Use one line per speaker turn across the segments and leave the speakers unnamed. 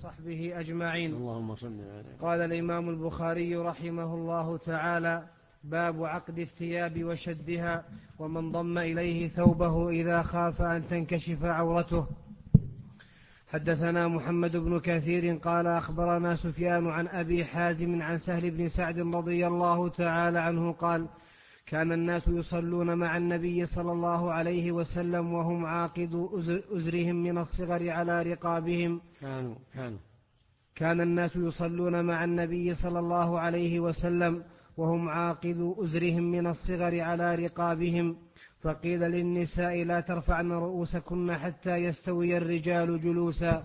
وصحبه أجمعين.
اللهم صل عليه.
قال الإمام البخاري رحمه الله تعالى: باب عقد الثياب وشدها ومن ضم إليه ثوبه إذا خاف أن تنكشف عورته. حدثنا محمد بن كثير قال أخبرنا سفيان عن أبي حازم عن سهل بن سعد رضي الله تعالى عنه قال: كان الناس يصلون مع النبي صلى الله عليه وسلم وهم عاقدو أزرهم من الصغر على رقابهم. كان الناس يصلون مع النبي صلى الله عليه وسلم وهم عاقدو أزرهم من الصغر على رقابهم، فقيل للنساء: لا ترفعن رؤوسكن حتى يستوي الرجال جلوسا.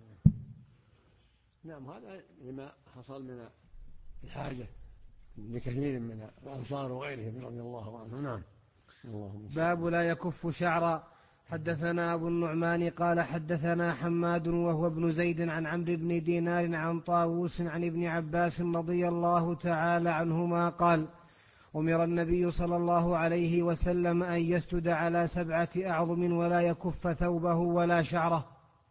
نعم، هذا لما حصل من الحاجة لكثير من الأنصار وغيرهم رضي الله عنهم. نعم.
باب لا يكف شعرا. حدثنا أبو النعمان قال حدثنا حماد وهو ابن زيد عن عمرو بن دينار عن طاووس عن ابن عباس رضي الله تعالى عنهما قال: أمر النبي صلى الله عليه وسلم أن يسجد على 7 أعظم ولا يكف ثوبه ولا شعره.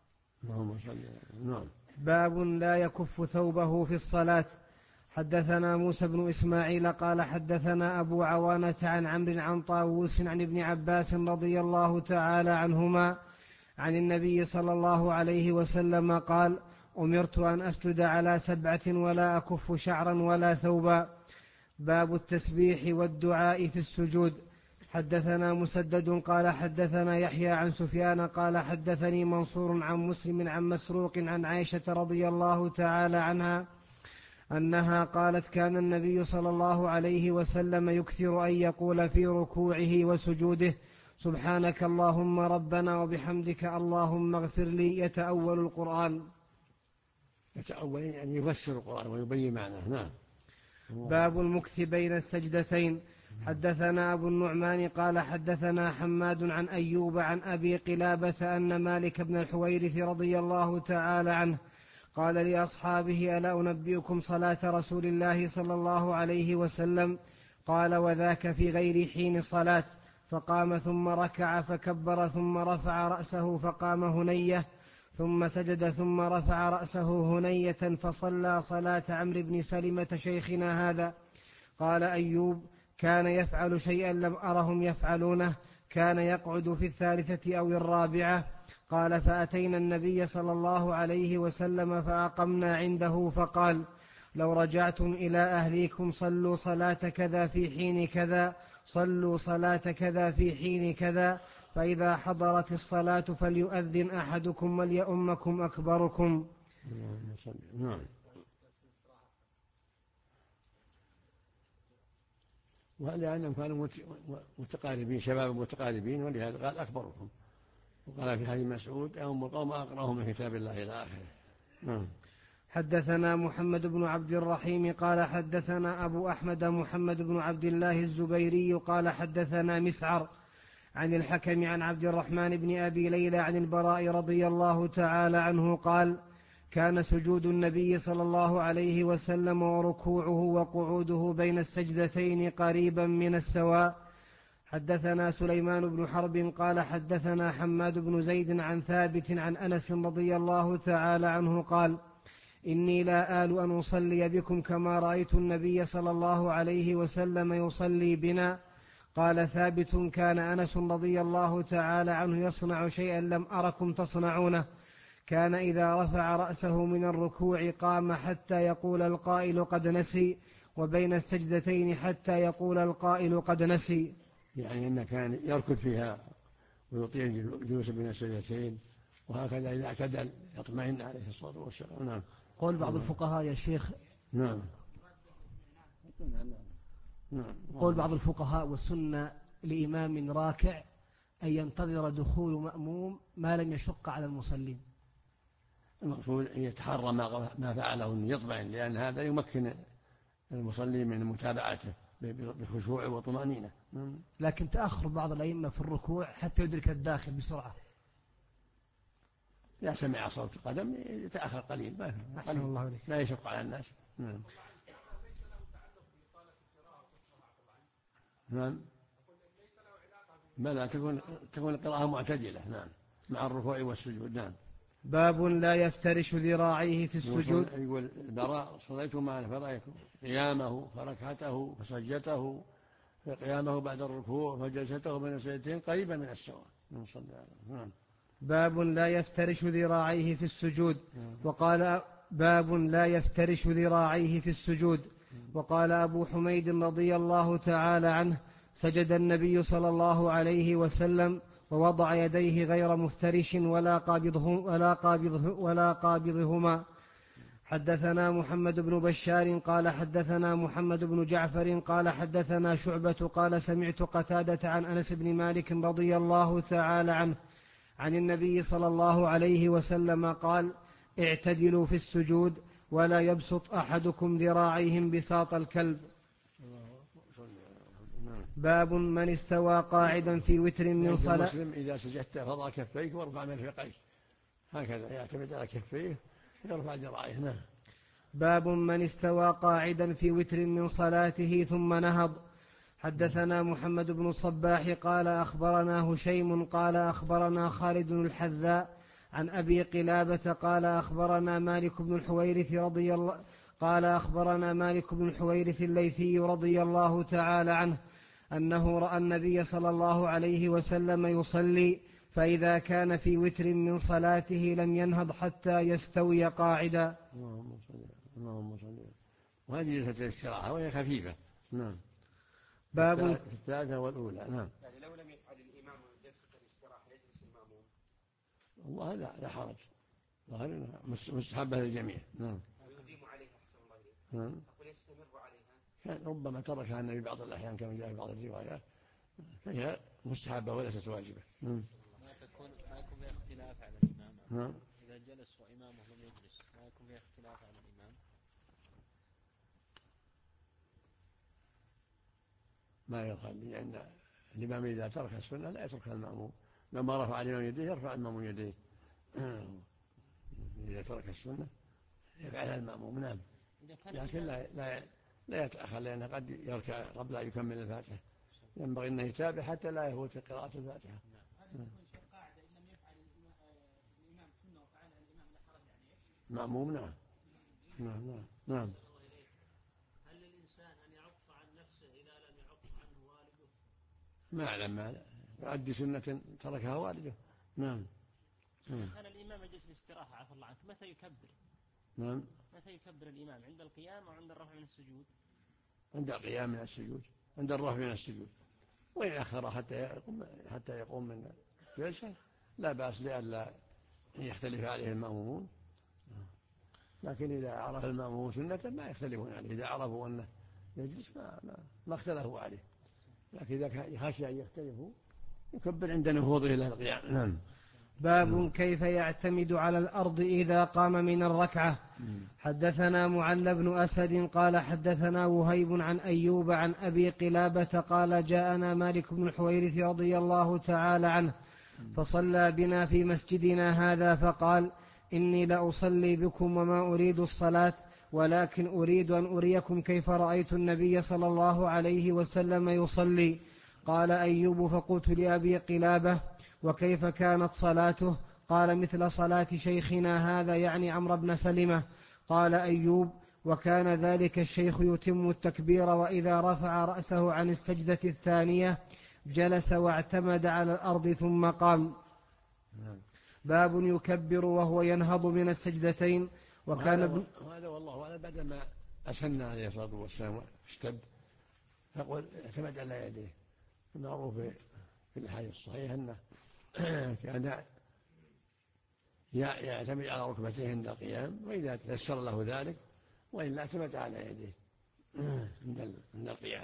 باب لا يكف ثوبه في الصلاة. حدثنا موسى بن إسماعيل قال حدثنا أبو عوانة عن عمرو عن طاووس عن ابن عباس رضي الله تعالى عنهما عن النبي صلى الله عليه وسلم قال: أمرت أن أسجد على 7 ولا أكف شعرا ولا ثوبا. باب التسبيح والدعاء في السجود. حدثنا مسدد قال حدثنا يحيى عن سفيان قال حدثني منصور عن مسلم عن مسروق عن عائشة رضي الله تعالى عنها أنها قالت: كان النبي صلى الله عليه وسلم يكثر أن يقول في ركوعه وسجوده: سبحانك اللهم ربنا وبحمدك اللهم اغفر لي. يتأول القرآن.
يتأول يعني يفسر القرآن ويبين معناه. نعم.
باب المكث بين السجدتين. حدثنا أبو النعمان قال حدثنا حماد عن أيوب عن أبي قلابة أن مالك بن الحويرث رضي الله تعالى عنه قال لأصحابه: ألا أنبئكم صلاة رسول الله صلى الله عليه وسلم؟ قال: وذاك في غير حين صلاة. فقام ثم ركع فكبر ثم رفع رأسه فقام هنية ثم سجد ثم رفع رأسه هنية فصلى صلاة عمرو بن سلمة شيخنا هذا. قال أيوب: كان يفعل شيئا لم أرهم يفعلونه، كان يقعد في 3 أو 4. قال: فأتينا النبي صلى الله عليه وسلم فأقمنا عنده فقال: لو رجعتم إلى أهليكم صلوا صلاة كذا في حين كذا، صلوا صلاة كذا في حين كذا، فإذا حضرت الصلاة فليؤذن أحدكم وليؤمكم أكبركم.
نعم. ولأنهم كانوا متقاربين، شباب متقاربين، ولهذا قال أكبركم. وقال في حديث مسعود: أم القوم أقرأهم من كتاب الله إلى آخره.
حدثنا محمد بن عبد الرحيم قال حدثنا أبو أحمد محمد بن عبد الله الزبيري قال حدثنا مسعر عن الحكم عن عبد الرحمن بن أبي ليلى عن البراء رضي الله تعالى عنه قال: كان سجود النبي صلى الله عليه وسلم وركوعه وقعوده بين السجدتين قريبا من السواء. حدثنا سليمان بن حرب قال حدثنا حماد بن زيد عن ثابت عن أنس رضي الله تعالى عنه قال: إني لا آل أن أصلي بكم كما رأيت النبي صلى الله عليه وسلم يصلي بنا. قال ثابت: كان أنس رضي الله تعالى عنه يصنع شيئا لم أركم تصنعونه، كان إذا رفع رأسه من الركوع قام حتى يقول القائل قد نسي، وبين السجدتين حتى يقول القائل قد نسي.
يعني أنه كان يركض فيها ويطيع الجلوس بين السجدتين، وهكذا إذا اعتدل يطمئن عليه الصلاة والسلام. نعم.
قول بعض الفقهاء يا شيخ.
نعم.
قول بعض الفقهاء: والسنة لإمام راكع أن ينتظر دخول مأموم ما لم يشق على المصلين.
المقصود أن يتحرى ما فعله أن يطمئن، لأن هذا يمكن المصلي من متابعته بخشوع وطمأنينة.
لكن تأخر بعض الأئمة في الركوع حتى يدرك الداخل بسرعة.
لا سمع صوت قدم يتأخر قليل، لا يشق على الناس. نعم. بلى تكون القراءة معتدلة. نعم، مع الركوع والسجود. نعم.
باب لا يفترش ذراعيه في السجود.
يقول البراء صليت معنا فرأيكم قيامه فركعته فسجته فقيامه بعد الركوع فجلسته بين السجدتين قريبا من السواء.
باب لا يفترش ذراعيه في السجود. وقال باب لا يفترش ذراعيه في السجود. وقال أبو حميد رضي الله تعالى عنه سجد النبي صلى الله عليه وسلم ووضع يديه غير مفترش ولا قابضهما. حدثنا محمد بن بشار قال حدثنا محمد بن جعفر قال حدثنا شعبة قال سمعت قتادة عن أنس بن مالك رضي الله تعالى عنه عن النبي صلى الله عليه وسلم قال اعتدلوا في السجود ولا يبسط أحدكم ذراعيهم بساط الكلب. باب من استوى قاعدا في وتر من صلاة.
المسلم إذا سجدت فضع كفيك وارفع مرفقيك هكذا يعتمد على كفيه يرفع ذراعيه.
باب من استوى قاعدا في وتر من صلاته ثم نهض. حدثنا محمد بن الصباح قال أخبرنا هشيم قال أخبرنا خالد الحذاء عن أبي قلابة قال أخبرنا مالك بن الحويرث الليثي رضي الله تعالى عنه أنه رأى النبي صلى الله عليه وسلم يصلي فإذا كان في وتر من صلاته لم ينهض حتى يستوي قاعدا.
اللهم صل. وهذه جلسة الاستراحة وهي خفيفة. نعم.
باب
في الثالثة والأولى. نعم.
يعني لو لم يفعل الإمام جلسة الاستراحة يجلس المأموم.
والله لا حرج. ظاهر مستحبة للجميع. نعم.
يقدم عليها أحسن الله إليك.
نعم.
أقول يستمر عليها.
كان ربما تركها النبي بعض الأحيان كما جاء في بعض الروايات فهي مستحبة وليست واجبة.
ما يكون فيها اختلاف على الإمام.
نعم.
إذا جلس وإمامه لم يجلس ما يكون فيها اختلاف على الإمام.
ما يخلي لأن الإمام إذا ترك السنة لا يتركها المأموم. لما رفع الإمام يديه يرفع المأموم يديه. إذا ترك السنة يفعلها المأموم. نعم. لكن لا يتأخر لأنه قد يركع قبل أن يكمل الفاتحة. ينبغي أنه يتابع حتى لا يفوت قراءة الفاتحة. مأموم. نعم. نعم. نعم. نعم.
هل للإنسان أن يعق عن نفسه إذا لم يعق عنه والده؟
ما أعلم ما يؤدي سنة تركها والده. نعم.
كان الإمام يجلس الاستراحة عفى الله عنك متى يكبر؟
نعم.
متى يكبر الإمام عند القيام أو عند الرفع من السجود؟
عند القيام من السجود عند الرفع من السجود. وإن أخر حتى يقوم من الجلسة لا بأس لئلا يختلف عليه المأمومون. لكن إذا عرف المأمومون سنة ما يختلفون عليه. إذا عرفوا أنه يجلس ما اختلفوا عليه. لكن إذا خشي أن يختلفوا يكبر عند نهوضه إلى القيام. نعم.
باب كيف يعتمد على الأرض إذا قام من الركعة. حدثنا معل بن أسد قال حدثنا وهيب عن أيوب عن أبي قلابة قال جاءنا مالك بن الحويرث رضي الله تعالى عنه فصلى بنا في مسجدنا هذا فقال إني لأصلي بكم وما أريد الصلاة ولكن أريد أن أريكم كيف رأيت النبي صلى الله عليه وسلم يصلي. قال أيوب فقلت لأبي قلابة وكيف كانت صلاته؟ قال مثل صلاة شيخنا هذا يعني عمرو بن سلمة. قال أيوب وكان ذلك الشيخ يتم التكبير وإذا رفع رأسه عن السجدة الثانية جلس واعتمد على الأرض ثم قام. باب يكبر وهو ينهض من السجدتين. وكان
هذا والله أعلم بعدما أسن عليه الصلاة والسلام اشتد فقل اعتمد على يديه. المعروف في الحديث الصحيح أنه كان يعتمد على ركبتيه عند القيام وإذا تيسر له ذلك وإلا اعتمد على يديه عند القيام.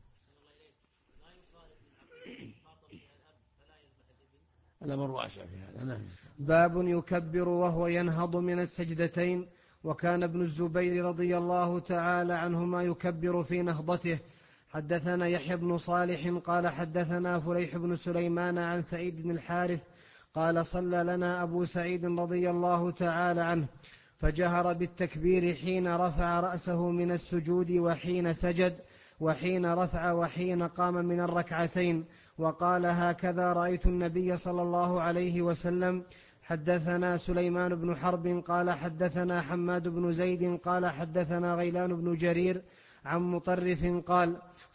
الأمر واسع في هذا. نعم.
باب يكبر وهو ينهض من السجدتين. وكان ابن الزبير رضي الله تعالى عنهما يكبر في نهضته. حدثنا يحيى بن صالح قال حدثنا فليح بن سليمان عن سعيد بن الحارث قال صلى لنا أبو سعيد رضي الله تعالى عنه فجهر بالتكبير حين رفع رأسه من السجود وحين سجد وحين رفع وحين قام من الركعتين وقال هكذا رأيت النبي صلى الله عليه وسلم حدثنا سليمان بن حرب قال حدثنا حماد بن زيد قال حدثنا غيلان بن جرير عن مطرف قال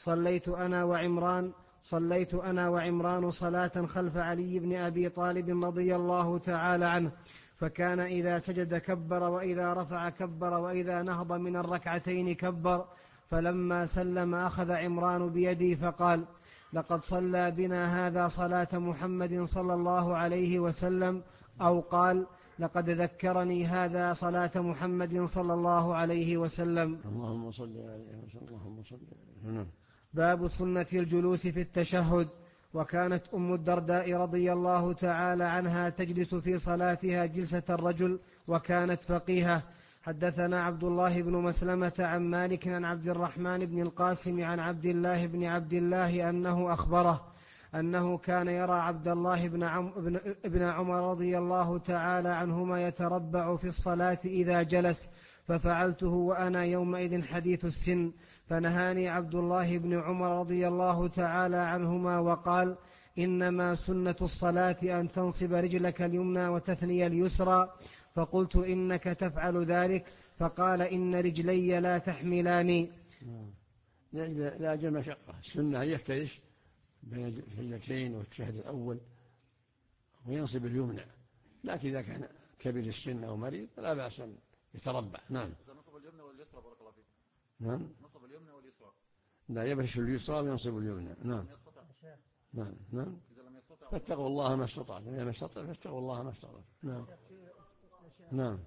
صليت أنا وعمران صلاة خلف علي بن أبي طالب رضي الله تعالى عنه، فكان إذا سجد كبر، وإذا رفع كبر، وإذا نهض من الركعتين كبر. فلما سلم أخذ عمران بيدي فقال: لقد صلى بنا هذا صلاة محمد صلى الله عليه وسلم، أو قال: لقد ذكرني هذا صلاة محمد صلى الله عليه وسلم.
اللهم صل عليه وسلم. اللهم صل عليه.
باب سنة الجلوس في التشهد. وكانت أم الدرداء رضي الله تعالى عنها تجلس في صلاتها جلسة الرجل، وكانت فقيهة. حدثنا عبد الله بن مسلمة عن مالك عن عبد الرحمن بن القاسم عن عبد الله بن عبد الله أنه أخبره أنه كان يرى عبد الله بن عمر رضي الله تعالى عنهما يتربع في الصلاة إذا جلس، ففعلته وأنا يومئذ حديث السن، فنهاني عبد الله بن عمر رضي الله تعالى عنهما وقال: إنما سنة الصلاة أن تنصب رجلك اليمنى وتثني اليسرى. فقلت: إنك تفعل ذلك؟ فقال: إن رجلي لا تحملاني.
لا أجل مشقة. السنة يفترش بين السجدتين والتشهد الأول وينصب اليمنى، لكن إذا كان كبير السن أو مريض فلا بأس أن يتربع. نعم.
إذا نصب اليمنى واليسرى بارك الله فيك.
نعم.
نصب اليمنى واليسرى.
لا، يفرش اليسرى وينصب اليمنى. نعم. نعم. نعم.
إذا لم يستطع
فاتقوا الله ما استطعتم، إذا ما استطعتم فاتقوا الله ما استطعتم. نعم. نعم.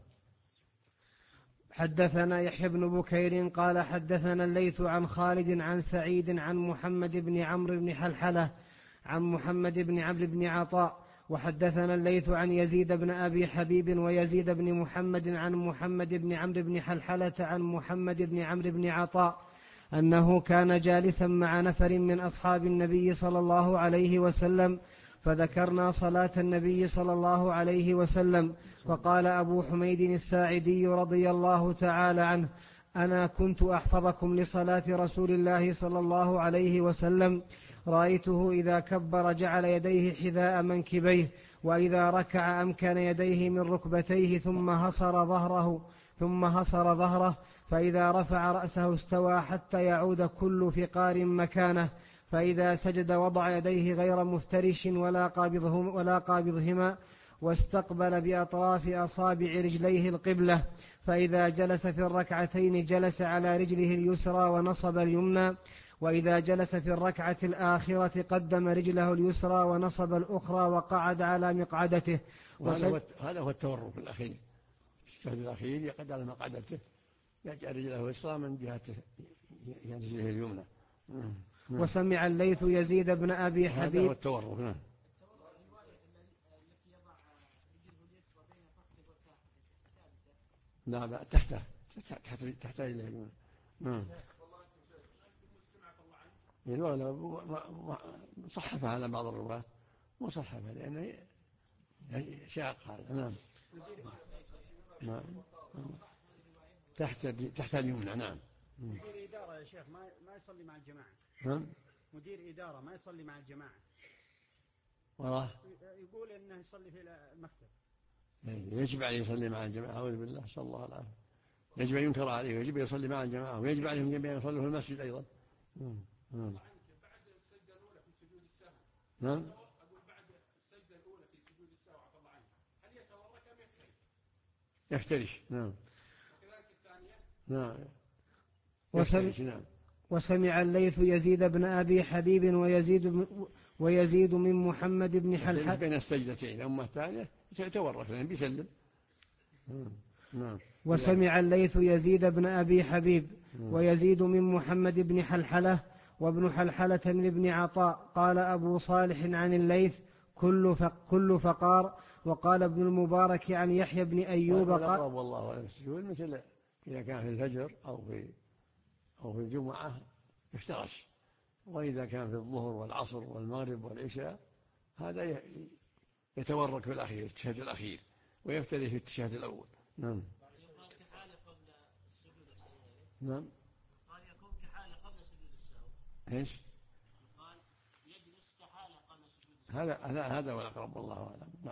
حدثنا يحيى بن بكير قال حدثنا الليث عن خالد عن سعيد عن محمد بن عمرو بن حلحلة عن محمد بن عمرو بن عطاء. وحدثنا الليث عن يزيد بن أبي حبيب ويزيد بن محمد عن محمد بن عمرو بن حلحلة عن محمد بن عمرو بن عطاء أنه كان جالسا مع نفر من أصحاب النبي صلى الله عليه وسلم، فذكرنا صلاة النبي صلى الله عليه وسلم، فقال أبو حميد الساعدي رضي الله تعالى عنه: أنا كنت أحفظكم لصلاة رسول الله صلى الله عليه وسلم، رأيته إذا كبر جعل يديه حذاء منكبيه، وإذا ركع أمكن يديه من ركبتيه ثم هصر ظهره، فإذا رفع رأسه استوى حتى يعود كل فقار مكانه، فإذا سجد وضع يديه غير مفترش ولا قابضهما، واستقبل بأطراف أصابع رجليه القبلة، فإذا جلس في الركعتين جلس على رجله اليسرى ونصب اليمنى، وإذا جلس في الركعة الآخرة قدم رجله اليسرى ونصب الأخرى وقعد على مقعدته.
هذا هو التورك الأخير. التشهد الأخير يقعد على مقعدته، يجعل رجله اليسرى من جهته رجله اليمنى.
وسمع الليث يزيد بن أبي حبيب.
هذا هو التورك. نعم. لا، تحت رجله اليمنى. نعم. صحفها على بعض الرواة، مصحفها لأنه شاق هذا. نعم. نعم. تحت اليمنى. نعم.
مدير إدارة يا شيخ ما يصلي مع الجماعة.
نعم.
مدير إدارة ما يصلي مع الجماعة.
وراه
يقول إنه يصلي في المكتب.
يجب عليه يصلي مع الجماعة. أعوذ بالله، صلى الله العافية. يجب أن ينكر عليه، ويجب أن يصلي مع الجماعة، ويجب عليهم جميعا أن يصلوا في المسجد أيضا. نعم.
بعد السجدة الأولى في سجود السهو.
نعم.
أقول بعد السجدة الأولى في سجود السهو عفى الله عنه، هل يتورك أم يفترش؟
يفترش. نعم.
وكذلك الثانية.
نعم. نعم.
وسمع الليث يزيد بن أبي حبيب ويزيد من محمد بن حلحلة
بين السجدتين. أما الثانية يتورك لأنه بيسلم. نعم.
وسمع الليث يزيد بن أبي حبيب ويزيد من محمد بن حلحلة وابن حلحلة من ابن عطاء. قال أبو صالح عن الليث: كل فقار. وقال ابن المبارك عن يحيى بن أيوب
قال: والله أعلم. السجود مثل إذا كان في الفجر أو في الجمعة يفترش، وإذا كان في الظهر والعصر والمغرب والعشاء هذا يتورك في الأخير، التشهد الأخير، ويفترش في التشهد الأول. نعم.
يقال كحالة قبل السجود السهو.
نعم.
قال يكون كحالة قبل سجود السهو.
ايش؟
يقال يجلس كحالة قبل سجود السهو.
هذا هو الأقرب، والله أعلم. ما أعلم.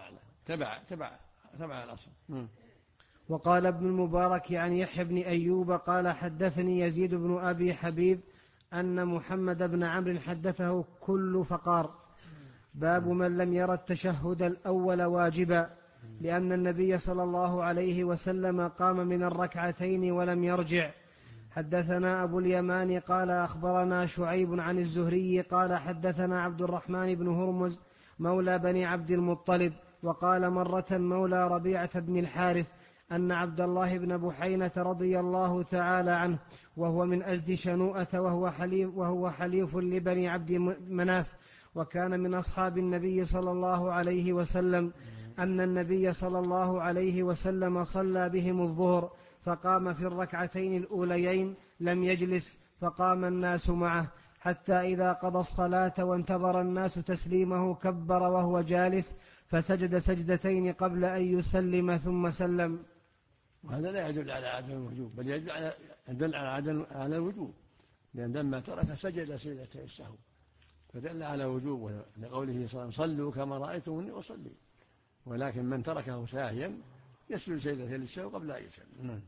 تبع الأصل.
وقال ابن المبارك عن يحيى بن أيوب قال حدثني يزيد بن أبي حبيب أن محمد بن عمرو حدثه كل فقار. باب من لم ير التشهد الأول واجبا، لأن النبي صلى الله عليه وسلم قام من الركعتين ولم يرجع. حدثنا أبو اليمان قال أخبرنا شعيب عن الزهري قال حدثنا عبد الرحمن بن هرمز مولى بني عبد المطلب وقال مرة مولى ربيعة بن الحارث أن عبد الله بن بحينة رضي الله تعالى عنه وهو من أزد شنوءة وهو حليف لبني عبد مناف وكان من أصحاب النبي صلى الله عليه وسلم أن النبي صلى الله عليه وسلم صلى بهم الظهر فقام في الركعتين الأوليين لم يجلس فقام الناس معه حتى إذا قضى الصلاة وانتظر الناس تسليمه كبر وهو جالس فسجد سجدتين قبل أن يسلم ثم سلم.
وهذا لا يدل على عدم الوجوب بل يدل على الوجوب، لأن لما ترك سجد سجدتي السهو فدل على وجوبه لقوله صلى الله عليه وسلم صلوا كما رأيتموني أصلي. ولكن من تركه ساهيا يسجد سجدتي للسهو قبل أن يسلم.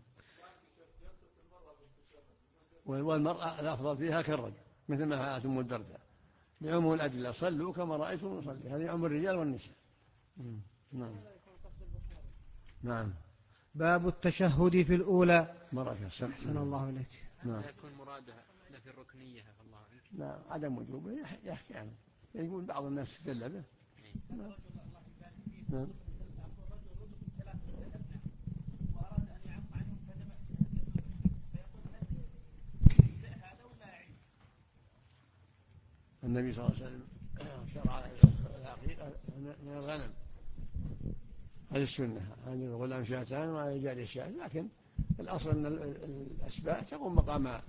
والمرأة الأفضل فيها كالرجل مثل ما فعلت أم الدرداء لعموم الأدلة صلوا كما رأيتم نصلي، هذه عموم الرجال والنساء. نعم.
باب التشهد في الأولى.
أحسن
الله إليك.
لا يكون مرادها نفي الركنية الله عنك.
لا عدم وجوبه يحكي عنه، يقول بعض الناس استدل به. نعم. النبي صلى الله عليه وسلم شرع العقيقة من الغنم، هذه السنة، هذه الغلام شاتان وهذه الجارية شاة، لكن الأصل أن الأسباع تقوم مقام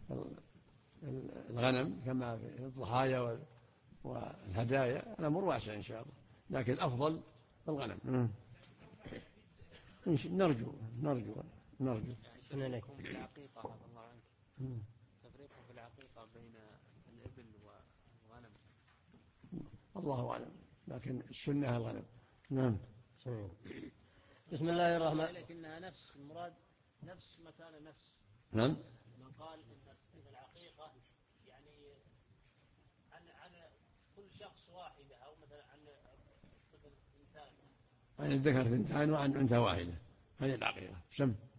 الغنم كما في الضحايا والهدايا، الأمر واسع إن شاء الله، لكن الأفضل الغنم. نرجو
يعني في العقيقة الله عنك تفريق في العقيقة بين الإبل والغنم
الله أعلم، لكن السنة الغنم. نعم.
بسم الله الرحمن الرحيم.
لكنها نفس المراد نفس مكان نفس.
نعم.
من قال إن العقيقة يعني عن كل شخص واحدة أو مثلا عن طفل إنسان.
عن الذكر ثنتان وعن أنثى واحدة، هذه العقيقة سم.